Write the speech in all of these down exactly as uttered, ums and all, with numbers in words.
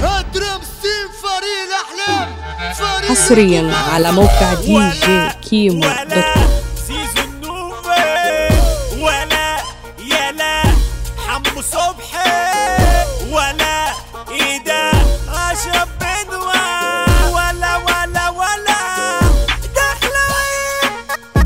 ادرمسين فريق الاحلام فريق حصريا على موقع دي جي كيمو دوت كوم. سيزو النوبة ولا يلا حمو صبحي ولا ايده اشرب بنوة ولا ولا ولا دخلوين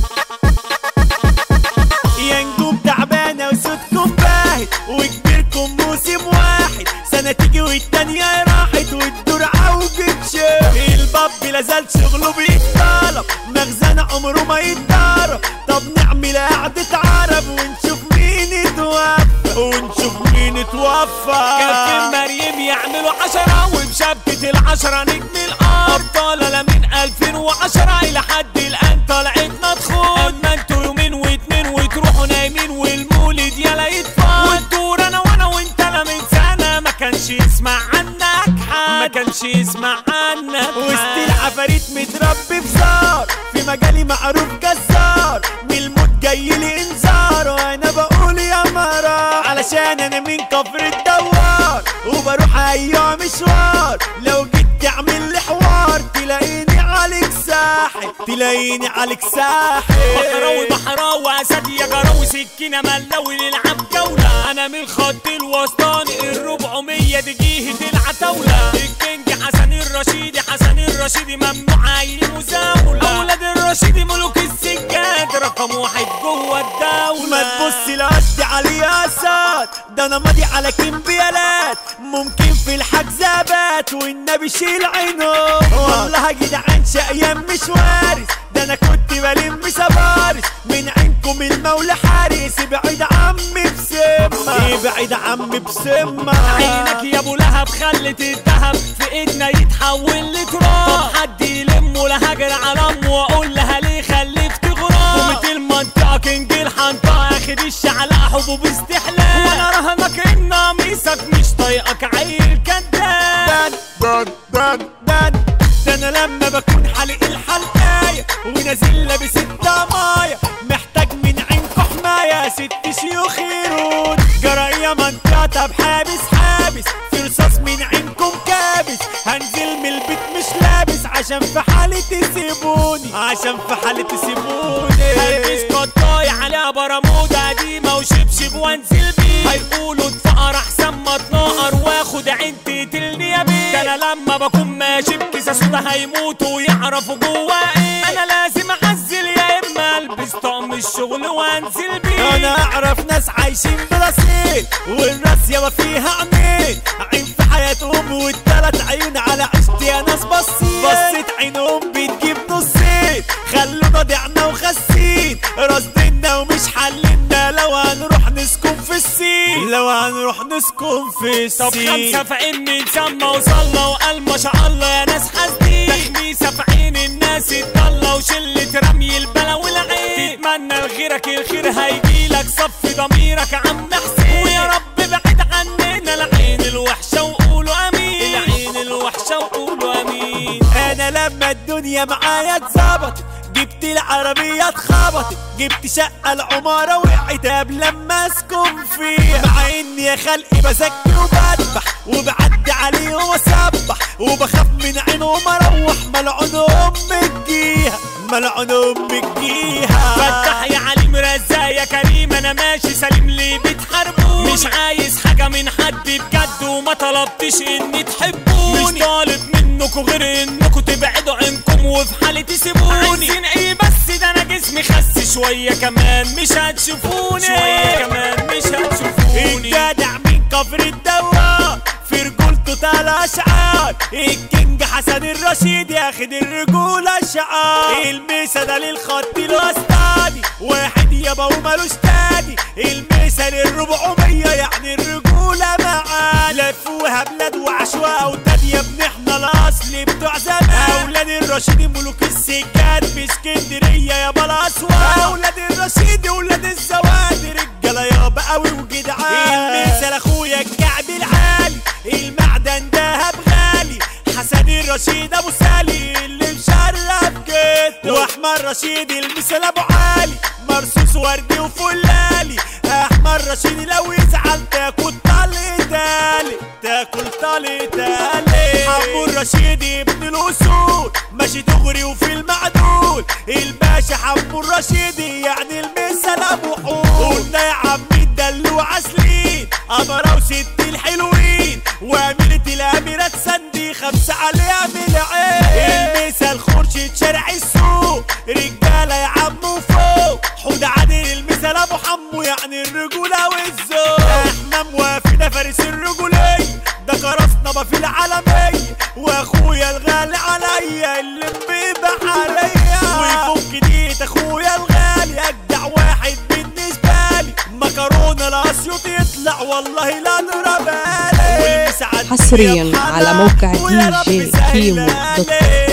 يا نجوم تعبانة وصوتكم باهت وكبيركم موسم واحد سنة تيجي والتانية راحت والدور عوجت شاف الباب لازال شغله بيتطلب مخزن عمره ما يتضرب. طب نعمل قعدة عرب ونشوف مين اتوفى ونشوف مين اتوفى. كابتن مريم يعملوا عشرة وبشبكة العشرة نجم الأبطال لا من ألفين وعشرة إلى حد الآن طالعين مدخول. أما انتوا يومين واتنين وتروحوا نايمين والمولد يلا يتفضل والدور أنا وأنا وأنت لا من سنة ما كانش يسمع عنك حد ما كانش يسمع عنك وسط العفاريت متربي في زار في مجالي معروف جزار من الموت جايلي انذار وانا بقول يا مرا علشان انا من كفر الدوار وبروح ايوه مشوار. لو جيت تعمل لي حوار تلاقيني عليك ساحل تلاقيني عليك ساحل. بحراوي بحراوي اسد يا جراوي سكينه ملاوي نلعب جوله. انا من الخط الوسطاني الربعمية دي جهة العتاولة. الكينج حسن الرشيدي حسن الرشيدي ممنوع اي مزاولة. اولاد الرشيدي ملوك السجاد رقم واحد جوه الدولة. ما تبص لقصدي علي اسد ده انا ماضي على كمبيالات ممكن في الحجزابات والنبي شيل عينه. والله يا جدعان شقيان مش وارث ده انا كنت بلم سفارس من عينكم المولى حارس. ابعد عمي بسمة ابعد عمي بسمة. عينك يا ابو لهب خلت الذهب في ايدنا يتحول لتراب. طب حد يلمه لهجر على امه واقول لها ليه خلفت غراب. قومت المنطقة كنج الحنطقة اخد الشعلقة حبوب استحلال. وانا رهنك ان قميصك مش طايقك عيل كداب. دان دان دان ده انا لما بكون حلق الحلقاية ونازل لابس الدماية محتاج من عينكم حماية. ست شيوخ يرون جراية منطقة بحابس حابس في رصاص من عينكم كابس. هنزل من البيت مش لابس عشان في حالي تسيبوني عشان في حالي تسيبوني. هلبس قطاية عليها برمودا قديمة وشبشب وانزل بيه. هيقولوا اتفقر احسن ما اتنقر واخد عين تقتلني يا بيه. ده انا لما بكون ماشي بكيسة سودا هيموتوا ويعرفوا جوا ايه. انا لازم اعزل يا اما البس طقم الشغل وانزل بيه. انا اعرف ناس عايشين براسين والراس يابا فيها عينين. عين في حياتهم والتلات عيون على عشتي يا ناس بصين. بصيت عينهم بتجيب نصين خلونا ضعنا وخسين. راصدنا ومش حلنا لو هنروح نسكن في السين لو هنروح نسكن في السين. طب خمسة في عين نتسمى وصلنا وقال ما شاء الله يا ناس حاسدين. تخميسة في عين الناس اتطلى وشلة رمي البلا والعين. تتمنى لغيرك الخير هيجيلك صف ضميرك عم حسين. ويا رب بعد عننا العين الوحشة وقولوا امين العين الوحشة وقولوا امين. انا لما الدنيا معايا اتظبطت جبت العربية اتخبطت جبت شقة العمارة وقعت قبل لما اسكن فيها. مع اني يا خلقي بزكي وبذبح وبعدي عليهم واسبح وبخاف من عينهم اروح ملعون امك جيها ملعون امك جيها. فتح يا عليم رزاق يا كريم انا ماشي سليم ليه بتحاربوني. مش عايز حاجة من حد بجد وما طلبتش اني تحبوني. مش طالب منكم غير انكم تبعدوا عنكم وفي حالي تسيبوني. عايزين ايه بس ده انا جسمي خس شوية كمان مش هتشوفوني شوية كمان مش هتشوفوني. الجدع من كفر الدوار في رجولته تلا اشعار. الكينج حسن الرشيد ياخد الرجولة شعار. الميسة ده للخط الوسطاني واحد يابا ومالوش تاني. الميسة للربعمية يعني الرجولة معاه. لفوها بلاد وعشواء وتاني يا ابن احنا الاصل بتوع زمان. اولاد الرشيد ملوك السجاد في اسكندرية يابا الاسواق. اولاد الرشيد اولاد الزواد رجالة يابا قوي وجدعان. الميسة لاخويا الكعب العالي المعدن دهب غالي. حسن الرشيد ابو سالي اللي مشرف جيته. واحمد رشيد المثل ابو علي مرصوص وردي وفلالي. احمد رشيد لو يزعل تاكل طلي تالي تاكل طلي تالي. حمو الرشيدي ابن الاصول ماشي دغري وفي المعدول، الباشا حمو الرشيدي يعني المثل ابو حور. قلنا يا عمي الدلوعه سليم امرا وست الحلوين، واميرة الاميرات سندي خمسه عليها من العين. المثل خورشيد شارع السوق رجاله يا عمو فوق، حود عادل المثل ابو حمو يعني الرجوله والذوق. احنا موافقين فارس الرجوليه ده كراسنا في العالميه، واخويا الغالي عليا اللي مبيبح عليا، ويفك ديت اخويا الغالي اجدع واحد بالنسبه لي. مكرونه الاسيوط يطلع والله لا نرى بالي. حصريا على موقع دي جي كيمو دوت كوم.